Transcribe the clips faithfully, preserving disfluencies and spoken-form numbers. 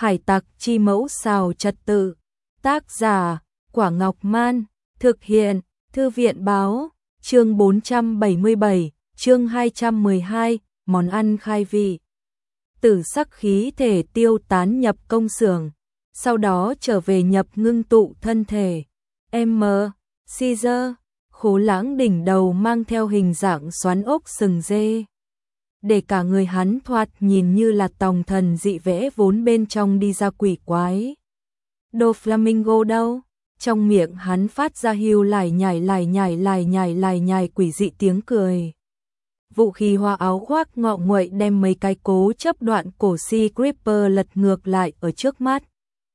Hải tặc chi mẫu xào trật tự. Tác giả, Quả Ngọc Man. Thực hiện, Thư viện báo. Chương bốn trăm bảy mươi bảy, chương hai trăm mười hai, món ăn khai vị. Tử sắc khí thể tiêu tán nhập công xưởng, sau đó trở về nhập ngưng tụ thân thể. M. Caesar, Khố Lãng đỉnh đầu mang theo hình dạng xoắn ốc sừng dê. Để cả người hắn thoạt nhìn như là tòng thần dị vẽ vốn bên trong đi ra quỷ quái. Doflamingo đâu? Trong miệng hắn phát ra hưu lải nhải lải nhải lải nhải lải nhải quỷ dị tiếng cười. Vũ khí hoa áo khoác ngọ nguậy đem mấy cái cố chấp đoạn cổ Sea Creeper lật ngược lại ở trước mắt.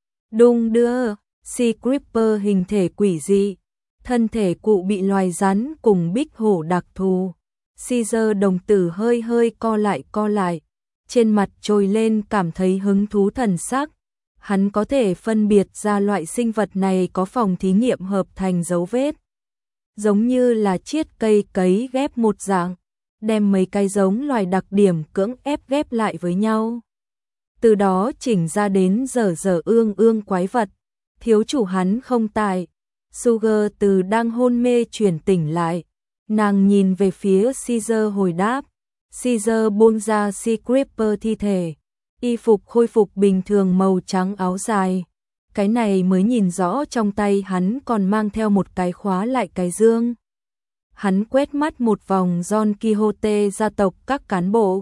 Đung đưa, Sea Creeper hình thể quỷ dị, thân thể cụ bị loài rắn cùng bích hổ đặc thù. Caesar đồng tử hơi hơi co lại co lại, trên mặt trồi lên cảm thấy hứng thú thần sắc. Hắn có thể phân biệt ra loại sinh vật này có phòng thí nghiệm hợp thành dấu vết. Giống như là chiết cây cấy ghép một dạng, đem mấy cái giống loài đặc điểm cưỡng ép ghép lại với nhau. Từ đó chỉnh ra đến dở dở ương ương quái vật. Thiếu chủ hắn không tại. Sugar từ đang hôn mê chuyển tỉnh lại. Nàng nhìn về phía Caesar hồi đáp. Caesar buông ra Sea Creeper thi thể. Y phục khôi phục bình thường màu trắng áo dài. Cái này mới nhìn rõ trong tay hắn còn mang theo một cái khóa lại cái dương. Hắn quét mắt một vòng Don Quixote gia tộc các cán bộ.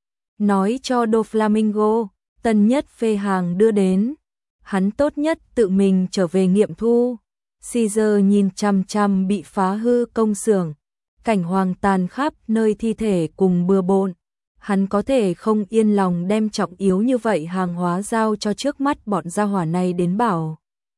Nói cho Doflamingo, tân nhất phê hàng đưa đến. Hắn tốt nhất tự mình trở về nghiệm thu. Caesar nhìn chằm chằm bị phá hư công xưởng. Cảnh hoàng tàn khắp nơi thi thể cùng bừa bộn. Hắn có thể không yên lòng đem trọng yếu như vậy hàng hóa giao cho trước mắt bọn gia hỏa này đến bảo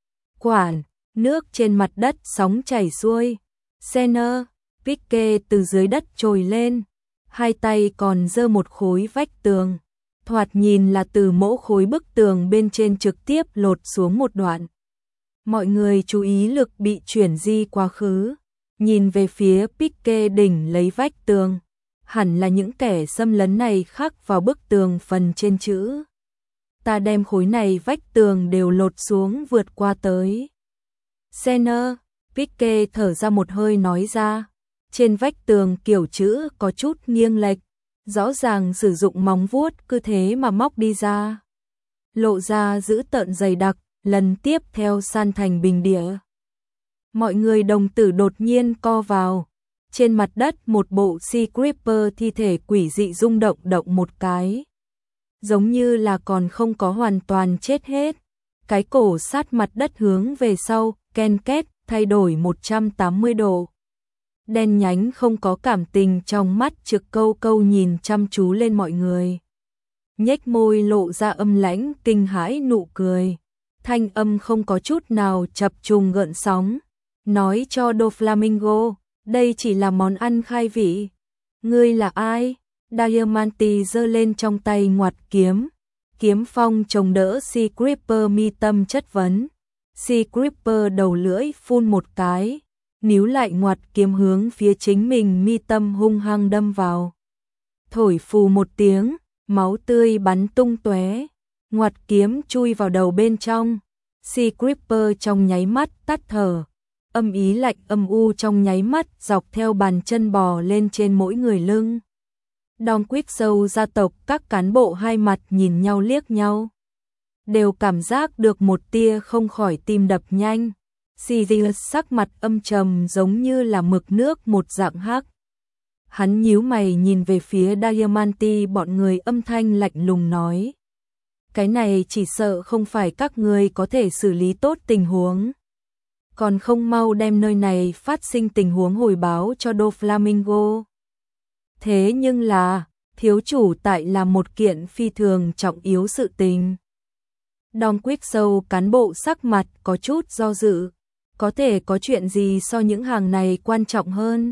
quản. Nước trên mặt đất sóng chảy xuôi. Senner, Pique từ dưới đất trồi lên, hai tay còn giơ một khối vách tường, thoạt nhìn là từ mẫu khối bức tường bên trên trực tiếp lột xuống một đoạn. Mọi người chú ý lực bị chuyển di quá khứ, nhìn về phía Pique đỉnh lấy vách tường. Hẳn là những kẻ xâm lấn này khắc vào bức tường phần trên chữ. Ta đem khối này vách tường đều lột xuống vượt qua tới. Senner, Pique thở ra một hơi nói ra. Trên vách tường kiểu chữ có chút nghiêng lệch, rõ ràng sử dụng móng vuốt cứ thế mà móc đi ra. Lộ ra giữ tợn dày đặc, lần tiếp theo san thành bình địa. Mọi người đồng tử đột nhiên co vào. Trên mặt đất một bộ Sea Creeper thi thể quỷ dị rung động động một cái. Giống như là còn không có hoàn toàn chết hết. Cái cổ sát mặt đất hướng về sau, ken két, thay đổi một trăm tám mươi độ. Đen nhánh không có cảm tình trong mắt trực câu câu nhìn chăm chú lên mọi người. Nhếch môi lộ ra âm lãnh kinh hãi nụ cười. Thanh âm không có chút nào chập trùng gợn sóng. Nói cho Doflamingo, đây chỉ là món ăn khai vị. Ngươi là ai? Diamante giơ lên trong tay ngoặt kiếm. Kiếm phong chống đỡ Sea Creeper mi tâm chất vấn. Sea Creeper đầu lưỡi phun một cái. Níu lại ngoặt kiếm hướng phía chính mình mi tâm hung hăng đâm vào. Thổi phù một tiếng, máu tươi bắn tung tóe. Ngoặt kiếm chui vào đầu bên trong. Sea Creeper trong nháy mắt tắt thở. Âm ý lạnh âm u trong nháy mắt dọc theo bàn chân bò lên trên mỗi người lưng. Don Quixote gia tộc các cán bộ hai mặt nhìn nhau liếc nhau. Đều cảm giác được một tia không khỏi tim đập nhanh. Sirius sắc mặt âm trầm giống như là mực nước một dạng hắc. Hắn nhíu mày nhìn về phía Diamante bọn người âm thanh lạnh lùng nói. Cái này chỉ sợ không phải các người có thể xử lý tốt tình huống. Còn không mau đem nơi này phát sinh tình huống hồi báo cho Doflamingo. Thế nhưng là, thiếu chủ tại là một kiện phi thường trọng yếu sự tình. Don Quixote cán bộ sắc mặt có chút do dự. Có thể có chuyện gì so những hàng này quan trọng hơn?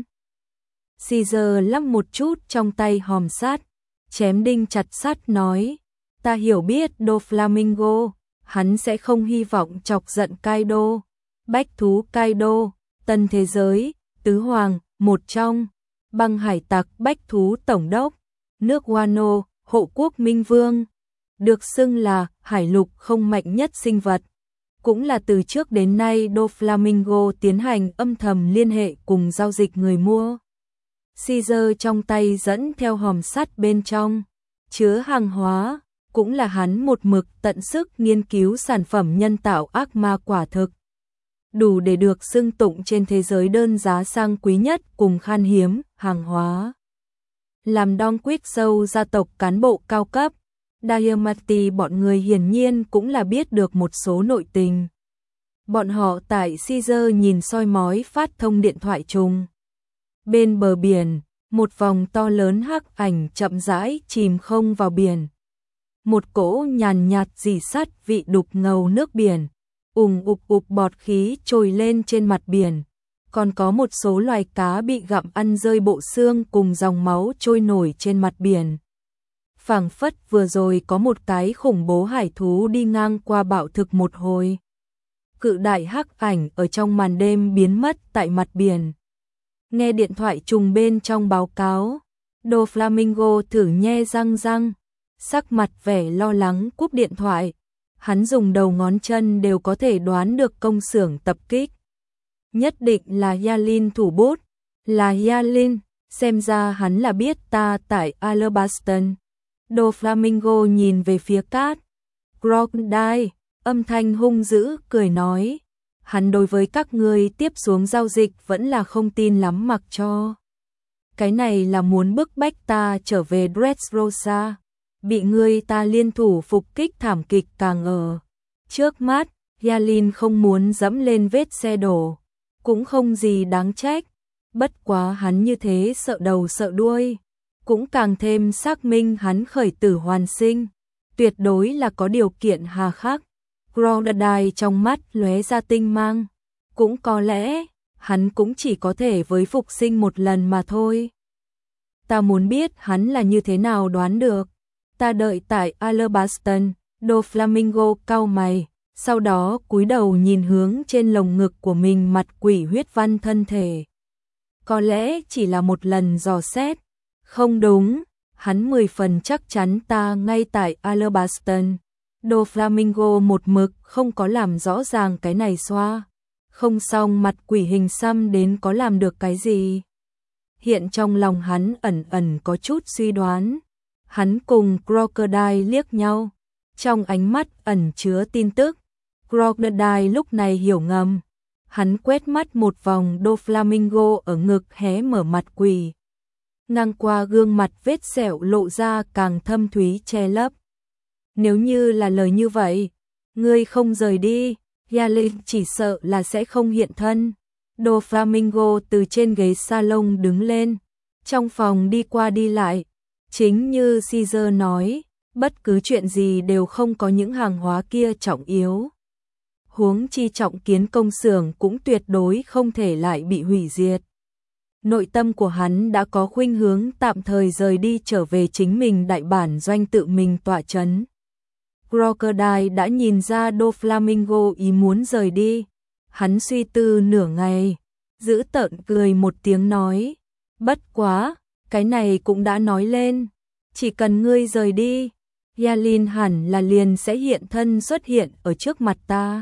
Caesar lắp một chút trong tay hòm sắt, chém đinh chặt sắt nói. Ta hiểu biết Doflamingo, hắn sẽ không hy vọng chọc giận Kaido. Bách thú Kaido, tân thế giới, tứ hoàng, một trong, băng hải tặc bách thú tổng đốc, nước Wano, hộ quốc minh vương. được xưng là hải lục không mạnh nhất sinh vật. Cũng là từ trước đến nay Doflamingo tiến hành âm thầm liên hệ cùng giao dịch người mua. Caesar trong tay dẫn theo hòm sắt bên trong, chứa hàng hóa, cũng là hắn một mực tận sức nghiên cứu sản phẩm nhân tạo ác ma quả thực. Đủ để được xưng tụng trên thế giới đơn giá sang quý nhất cùng khan hiếm, hàng hóa. Làm Don Quick Show gia tộc cán bộ cao cấp, Diamante bọn người hiển nhiên cũng là biết được một số nội tình. Bọn họ tại Caesar nhìn soi mói phát thông điện thoại trùng. Bên bờ biển, một vòng to lớn hắc ảnh chậm rãi chìm không vào biển. Một cỗ nhàn nhạt rỉ sắt vị đục ngầu nước biển, ùng ục ục bọt khí trồi lên trên mặt biển. Còn có một số loài cá bị gặm ăn rơi bộ xương cùng dòng máu trôi nổi trên mặt biển. Phảng phất vừa rồi có một cái khủng bố hải thú đi ngang qua bạo thực một hồi. Cự đại hắc ảnh ở trong màn đêm biến mất tại mặt biển. Nghe điện thoại trùng bên trong báo cáo, Doflamingo thử nhe răng răng, sắc mặt vẻ lo lắng cúp điện thoại. Hắn dùng đầu ngón chân đều có thể đoán được công xưởng tập kích. Nhất định là Yalin thủ bút, là Yalin, xem ra hắn là biết ta tại Alabaston. Doflamingo nhìn về phía cát. Crocodile, âm thanh hung dữ, cười nói. Hắn đối với các ngươi tiếp xuống giao dịch vẫn là không tin lắm mặc cho. Cái này là muốn bức bách ta trở về Dressrosa. Bị ngươi ta liên thủ phục kích thảm kịch càng ở trước mắt. Yalin không muốn dẫm lên vết xe đổ. Cũng không gì đáng trách. Bất quá hắn như thế sợ đầu sợ đuôi. Cũng càng thêm xác minh hắn khởi tử hoàn sinh. Tuyệt đối là có điều kiện hà khắc. Crocodile trong mắt lóe ra tinh mang. Cũng có lẽ, hắn cũng chỉ có thể với phục sinh một lần mà thôi. Ta muốn biết hắn là như thế nào đoán được. Ta đợi tại Alabaston. Doflamingo cau mày, sau đó cúi đầu nhìn hướng trên lồng ngực của mình mặt quỷ huyết văn thân thể. Có lẽ chỉ là một lần dò xét. Không đúng, hắn mười phần chắc chắn ta ngay tại Alabaston. Doflamingo một mực không có làm rõ ràng cái này xoa. Không xong mặt quỷ hình xăm đến có làm được cái gì. Hiện trong lòng hắn ẩn ẩn có chút suy đoán. Hắn cùng Crocodile liếc nhau. Trong ánh mắt ẩn chứa tin tức. Crocodile lúc này hiểu ngầm. Hắn quét mắt một vòng Doflamingo ở ngực hé mở mặt quỷ. Ngang qua gương mặt vết sẹo lộ ra càng thâm thúy che lấp. Nếu như là lời như vậy, ngươi không rời đi, Yalin chỉ sợ là sẽ không hiện thân. Doflamingo từ trên ghế salon đứng lên, trong phòng đi qua đi lại. Chính như Caesar nói, bất cứ chuyện gì đều không có những hàng hóa kia trọng yếu. Huống chi trọng kiến công xưởng cũng tuyệt đối không thể lại bị hủy diệt. Nội tâm của hắn đã có khuynh hướng tạm thời rời đi trở về chính mình đại bản doanh tự mình tọa chấn. Crocodile đã nhìn ra Doflamingo ý muốn rời đi. Hắn suy tư nửa ngày, giữ tợn cười một tiếng nói. Bất quá, cái này cũng đã nói lên. Chỉ cần ngươi rời đi, Yalin hẳn là liền sẽ hiện thân xuất hiện ở trước mặt ta.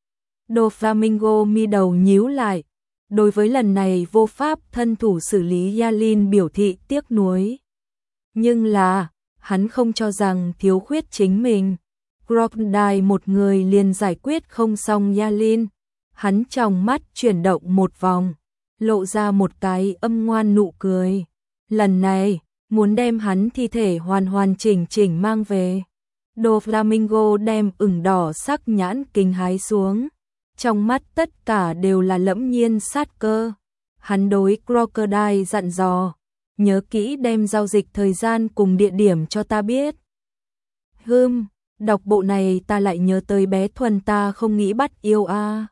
Doflamingo mi đầu nhíu lại. Đối với lần này vô pháp thân thủ xử lý Yalin biểu thị tiếc nuối. Nhưng là, hắn không cho rằng thiếu khuyết chính mình. Crocodile một người liền giải quyết không xong Yalin. Hắn trong mắt chuyển động một vòng, lộ ra một cái âm ngoan nụ cười. Lần này, muốn đem hắn thi thể hoàn hoàn chỉnh chỉnh mang về. Doflamingo đem ửng đỏ sắc nhãn kinh hái xuống. Trong mắt tất cả đều là lẫm nhiên sát cơ. Hắn đối Crocodile dặn dò, nhớ kỹ đem giao dịch thời gian cùng địa điểm cho ta biết. Hừm, đọc bộ này ta lại nhớ tới bé Thuần ta không nghĩ bắt yêu a. À.